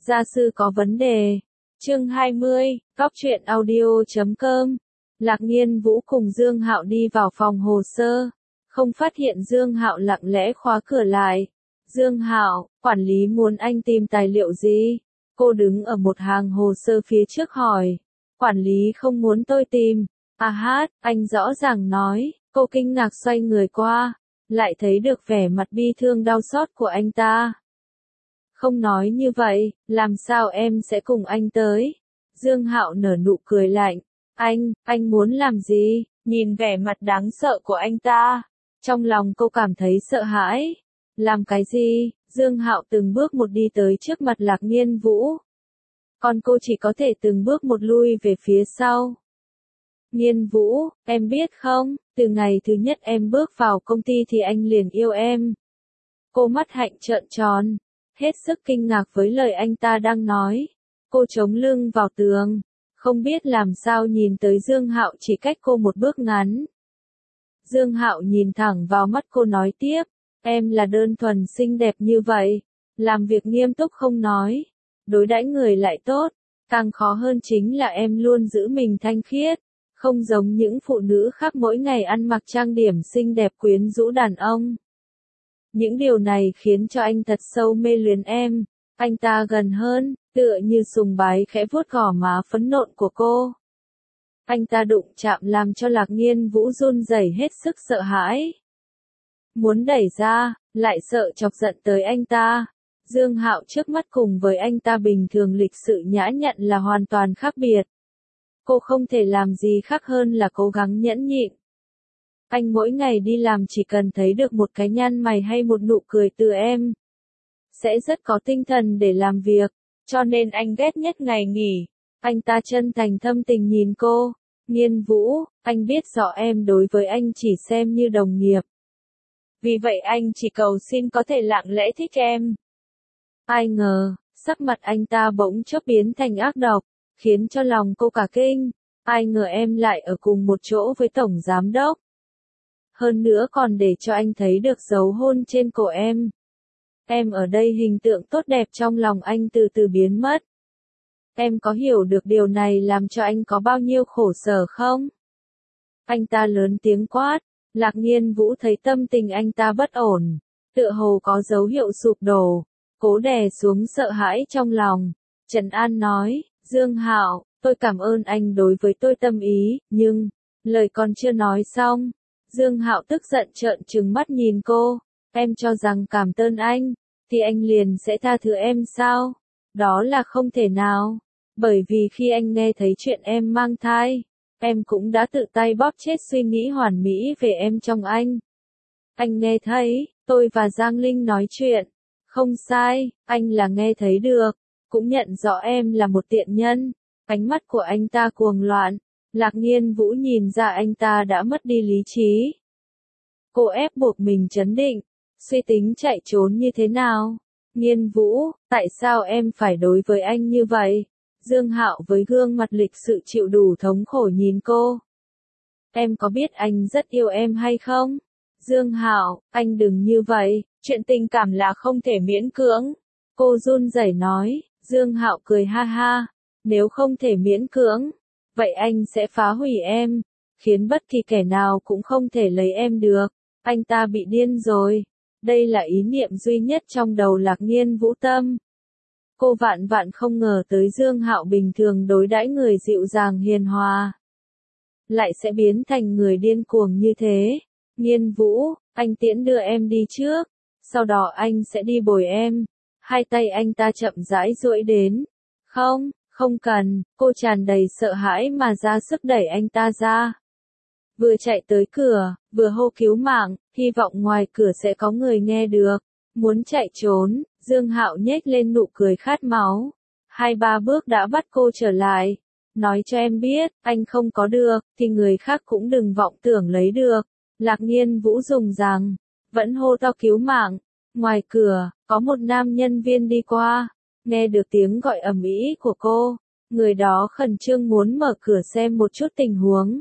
Gia sư có vấn đề. Chương 20, Cóc truyện audio.com. Lạc Nghiên Vũ cùng Dương Hạo đi vào phòng hồ sơ, không phát hiện Dương Hạo lặng lẽ khóa cửa lại. Dương Hạo, quản lý muốn anh tìm tài liệu gì? Cô đứng ở một hàng hồ sơ phía trước hỏi. Quản lý không muốn tôi tìm. À hát, anh rõ ràng nói. Cô kinh ngạc xoay người qua, lại thấy được vẻ mặt bi thương đau xót của anh ta. Không nói như vậy, làm sao em sẽ cùng anh tới? Dương Hạo nở nụ cười lạnh. Anh muốn làm gì? Nhìn vẻ mặt đáng sợ của anh ta, trong lòng cô cảm thấy sợ hãi. Làm cái gì? Dương Hạo từng bước một đi tới trước mặt Lạc Nghiên Vũ. Còn cô chỉ có thể từng bước một lui về phía sau. Nghiên Vũ, em biết không, từ ngày thứ nhất em bước vào công ty thì anh liền yêu em. Cô mắt hạnh trợn tròn, hết sức kinh ngạc với lời anh ta đang nói. Cô chống lưng vào tường, không biết làm sao nhìn tới Dương Hạo chỉ cách cô một bước ngắn. Dương Hạo nhìn thẳng vào mắt cô nói tiếp, em là đơn thuần xinh đẹp như vậy, làm việc nghiêm túc không nói, đối đãi người lại tốt, càng khó hơn chính là em luôn giữ mình thanh khiết, không giống những phụ nữ khác mỗi ngày ăn mặc trang điểm xinh đẹp quyến rũ đàn ông. Những điều này khiến cho anh thật sâu mê luyến em. Anh ta gần hơn, tựa như sùng bái khẽ vuốt gò má phấn nộn của cô. Anh ta đụng chạm làm cho Lạc Nghiên Vũ run rẩy hết sức sợ hãi. Muốn đẩy ra, lại sợ chọc giận tới anh ta. Dương Hạo trước mắt cùng với anh ta bình thường lịch sự nhã nhặn là hoàn toàn khác biệt. Cô không thể làm gì khác hơn là cố gắng nhẫn nhịn. Anh mỗi ngày đi làm chỉ cần thấy được một cái nhăn mày hay một nụ cười từ em, sẽ rất có tinh thần để làm việc, cho nên anh ghét nhất ngày nghỉ. Anh ta chân thành thâm tình nhìn cô. Nghiên Vũ, anh biết rõ em đối với anh chỉ xem như đồng nghiệp. Vì vậy anh chỉ cầu xin có thể lặng lẽ thích em. Ai ngờ, sắc mặt anh ta bỗng chốc biến thành ác độc, khiến cho lòng cô cả kinh. Ai ngờ em lại ở cùng một chỗ với tổng giám đốc. Hơn nữa còn để cho anh thấy được dấu hôn trên cổ em. Em ở đây hình tượng tốt đẹp trong lòng anh từ từ biến mất. Em có hiểu được điều này làm cho anh có bao nhiêu khổ sở không? Anh ta lớn tiếng quát. Lạc Nghiên Vũ thấy tâm tình anh ta bất ổn, tựa hồ có dấu hiệu sụp đổ, cố đè xuống sợ hãi trong lòng. Trần An nói, Dương Hạo, tôi cảm ơn anh đối với tôi tâm ý, nhưng, lời còn chưa nói xong. Dương Hạo tức giận trợn trừng mắt nhìn cô. Em cho rằng cảm ơn anh, thì anh liền sẽ tha thứ em sao? Đó là không thể nào. Bởi vì khi anh nghe thấy chuyện em mang thai, em cũng đã tự tay bóp chết suy nghĩ hoàn mỹ về em trong anh. Anh nghe thấy, tôi và Giang Linh nói chuyện. Không sai, anh là nghe thấy được, cũng nhận rõ em là một tiện nhân. Ánh mắt của anh ta cuồng loạn. Lạc Nghiên Vũ nhìn ra anh ta đã mất đi lý trí. Cô ép buộc mình trấn định, suy tính chạy trốn như thế nào. Nghiên Vũ, tại sao em phải đối với anh như vậy? Dương Hạo với gương mặt lịch sự chịu đủ thống khổ nhìn cô. Em có biết anh rất yêu em hay không? Dương Hạo, anh đừng như vậy, chuyện tình cảm là không thể miễn cưỡng. Cô run rẩy nói. Dương Hạo cười ha ha. Nếu không thể miễn cưỡng, vậy anh sẽ phá hủy em, khiến bất kỳ kẻ nào cũng không thể lấy em được. Anh ta bị điên rồi. Đây là ý niệm duy nhất trong đầu Lạc Nghiên Vũ tâm. Cô vạn vạn không ngờ tới Dương Hạo bình thường đối đãi người dịu dàng hiền hòa, lại sẽ biến thành người điên cuồng như thế. Nghiên Vũ, anh tiễn đưa em đi trước, sau đó anh sẽ đi bồi em. Hai tay anh ta chậm rãi duỗi đến. Không cần, cô tràn đầy sợ hãi mà ra sức đẩy anh ta ra. Vừa chạy tới cửa, vừa hô cứu mạng, hy vọng ngoài cửa sẽ có người nghe được. Muốn chạy trốn, Dương Hạo nhếch lên nụ cười khát máu. 2-3 bước đã bắt cô trở lại. Nói cho em biết, anh không có được, thì người khác cũng đừng vọng tưởng lấy được. Lạc Nghiên Vũ dùng rằng, vẫn hô to cứu mạng. Ngoài cửa, có một nam nhân viên đi qua. Nghe được tiếng gọi ầm ĩ của cô, người đó khẩn trương muốn mở cửa xem một chút tình huống.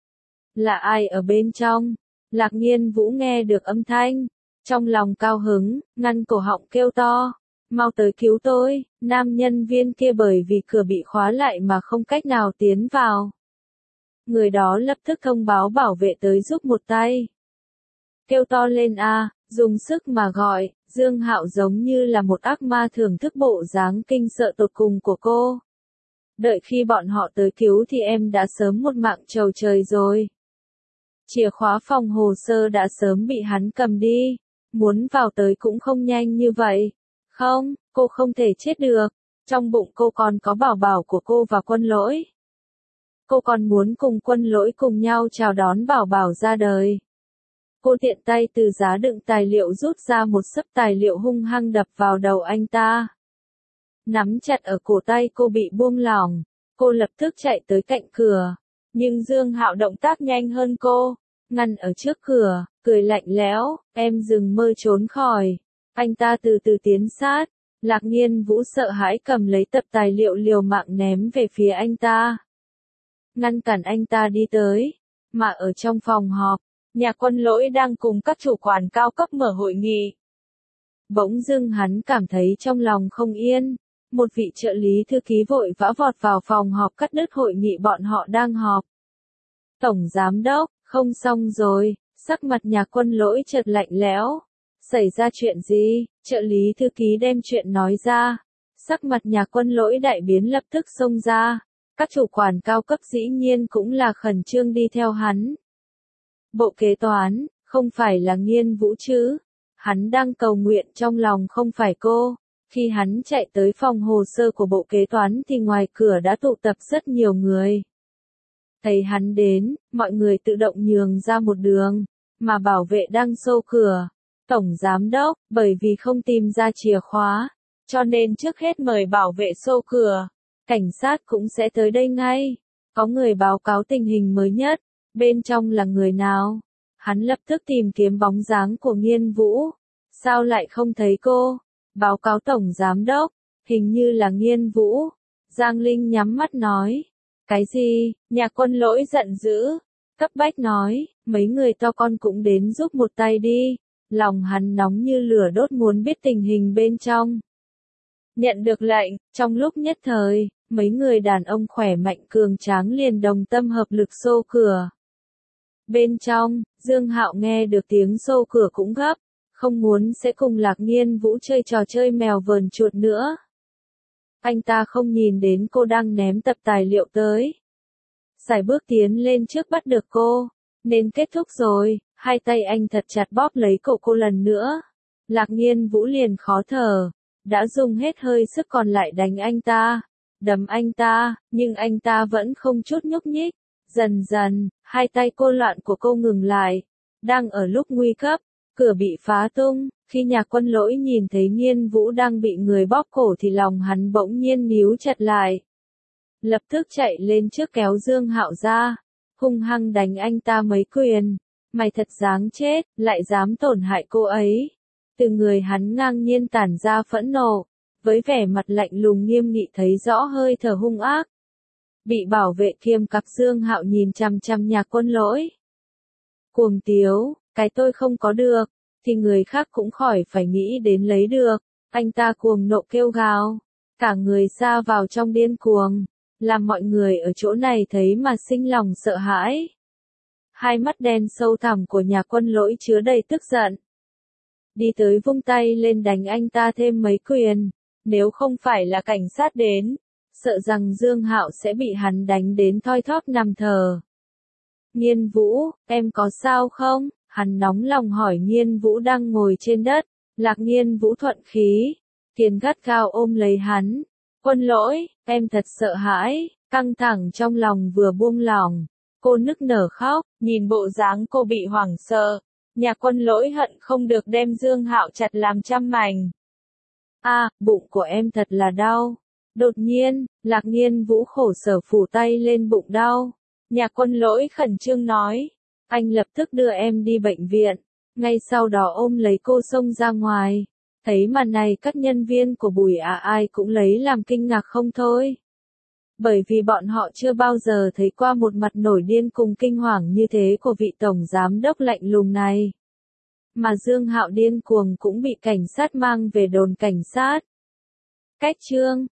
Là ai ở bên trong? Lạc Nghiên Vũ nghe được âm thanh, trong lòng cao hứng, ngăn cổ họng kêu to. mau tới cứu tôi, nam nhân viên kia bởi vì cửa bị khóa lại mà không cách nào tiến vào. Người đó lập tức thông báo bảo vệ tới giúp một tay. Kêu to lên a, dùng sức mà gọi, Dương Hạo giống như là một ác ma thưởng thức bộ dáng kinh sợ tột cùng của cô. Đợi khi bọn họ tới cứu thì em đã sớm một mạng trầu trời rồi. Chìa khóa phòng hồ sơ đã sớm bị hắn cầm đi, muốn vào tới cũng không nhanh như vậy. Không, cô không thể chết được, trong bụng cô còn có bảo bảo của cô và Quân Lỗi. Cô còn muốn cùng Quân Lỗi cùng nhau chào đón bảo bảo ra đời. Cô tiện tay từ giá đựng tài liệu rút ra một xấp tài liệu hung hăng đập vào đầu anh ta. Nắm chặt ở cổ tay cô bị buông lỏng, cô lập tức chạy tới cạnh cửa. Nhưng Dương Hạo động tác nhanh hơn cô, ngăn ở trước cửa, cười lạnh lẽo, em đừng mơ trốn khỏi. Anh ta từ từ tiến sát, Lạc Nghiên Vũ sợ hãi cầm lấy tập tài liệu liều mạng ném về phía anh ta. Ngăn cản anh ta đi tới, mà ở trong phòng họp, nhà Quân Lỗi đang cùng các chủ quản cao cấp mở hội nghị. Bỗng dưng hắn cảm thấy trong lòng không yên, một vị trợ lý thư ký vội vã vọt vào phòng họp cắt đứt hội nghị bọn họ đang họp. Tổng giám đốc, không xong rồi, sắc mặt nhà Quân Lỗi chợt lạnh lẽo. Xảy ra chuyện gì? Trợ lý thư ký đem chuyện nói ra. Sắc mặt nhà Quân Lỗi đại biến lập tức xông ra. Các chủ quản cao cấp dĩ nhiên cũng là khẩn trương đi theo hắn. Bộ kế toán, không phải là Nghiên Vũ chứ? Hắn đang cầu nguyện trong lòng không phải cô. Khi hắn chạy tới phòng hồ sơ của bộ kế toán thì ngoài cửa đã tụ tập rất nhiều người. Thấy hắn đến, mọi người tự động nhường ra một đường, mà bảo vệ đang xô cửa. Tổng giám đốc, bởi vì không tìm ra chìa khóa, cho nên trước hết mời bảo vệ xô cửa. Cảnh sát cũng sẽ tới đây ngay. Có người báo cáo tình hình mới nhất. Bên trong là người nào? Hắn lập tức tìm kiếm bóng dáng của Nghiên Vũ. Sao lại không thấy cô? Báo cáo tổng giám đốc, hình như là Nghiên Vũ. Giang Linh nhắm mắt nói. Cái gì? Nhà Quân Lỗi giận dữ. Cấp bách nói, mấy người to con cũng đến giúp một tay đi. Lòng hắn nóng như lửa đốt muốn biết tình hình bên trong. Nhận được lệnh, trong lúc nhất thời, mấy người đàn ông khỏe mạnh cường tráng liền đồng tâm hợp lực xô cửa. Bên trong, Dương Hạo nghe được tiếng xô cửa cũng gấp, không muốn sẽ cùng Lạc Nghiên Vũ chơi trò chơi mèo vờn chuột nữa. Anh ta không nhìn đến cô đang ném tập tài liệu tới. Sải bước tiến lên trước bắt được cô, nên kết thúc rồi, hai tay anh thật chặt bóp lấy cổ cô lần nữa. Lạc Nghiên Vũ liền khó thở, đã dùng hết hơi sức còn lại đánh anh ta, đấm anh ta, nhưng anh ta vẫn không chút nhúc nhích. Dần dần, hai tay cô loạn của cô ngừng lại. Đang ở lúc nguy cấp, cửa bị phá tung, khi nhà Quân Lỗi nhìn thấy Nghiên Vũ đang bị người bóp cổ thì lòng hắn bỗng nhiên níu chặt lại. Lập tức chạy lên trước kéo Dương Hạo ra, hung hăng đánh anh ta mấy quyền. Mày thật đáng chết, lại dám tổn hại cô ấy. Từ người hắn ngang nhiên tản ra phẫn nộ, với vẻ mặt lạnh lùng nghiêm nghị thấy rõ hơi thở hung ác. Bị bảo vệ kiềm cặp Dương Hạo nhìn chằm chằm nhà Quân Lỗi. Cuồng tiếu, cái tôi không có được, thì người khác cũng khỏi phải nghĩ đến lấy được. Anh ta cuồng nộ kêu gào, cả người sa vào trong điên cuồng, làm mọi người ở chỗ này thấy mà sinh lòng sợ hãi. Hai mắt đen sâu thẳm của nhà Quân Lỗi chứa đầy tức giận. Đi tới vung tay lên đánh anh ta thêm mấy quyền, nếu không phải là cảnh sát đến, sợ rằng Dương Hạo sẽ bị hắn đánh đến thoi thóp nằm thờ. Nghiên Vũ, em có sao không? Hắn nóng lòng hỏi Nghiên Vũ đang ngồi trên đất. Lạc Nghiên Vũ thuận khí, tiền gắt gao ôm lấy hắn. Quân Lỗi, em thật sợ hãi, căng thẳng trong lòng vừa buông lỏng. Cô nức nở khóc, nhìn bộ dáng cô bị hoảng sợ. Nhà Quân Lỗi hận không được đem Dương Hạo chặt làm trăm mảnh. Bụng của em thật là đau. Đột nhiên, Lạc Nghiên Vũ khổ sở phủ tay lên bụng đau. Nhà Quân Lỗi khẩn trương nói. Anh lập tức đưa em đi bệnh viện. Ngay sau đó ôm lấy cô xông ra ngoài. Thấy màn này các nhân viên của Bùi ai cũng lấy làm kinh ngạc không thôi. Bởi vì bọn họ chưa bao giờ thấy qua một mặt nổi điên cùng kinh hoàng như thế của vị tổng giám đốc lạnh lùng này. Mà Dương Hạo điên cuồng cũng bị cảnh sát mang về đồn cảnh sát. Cách chương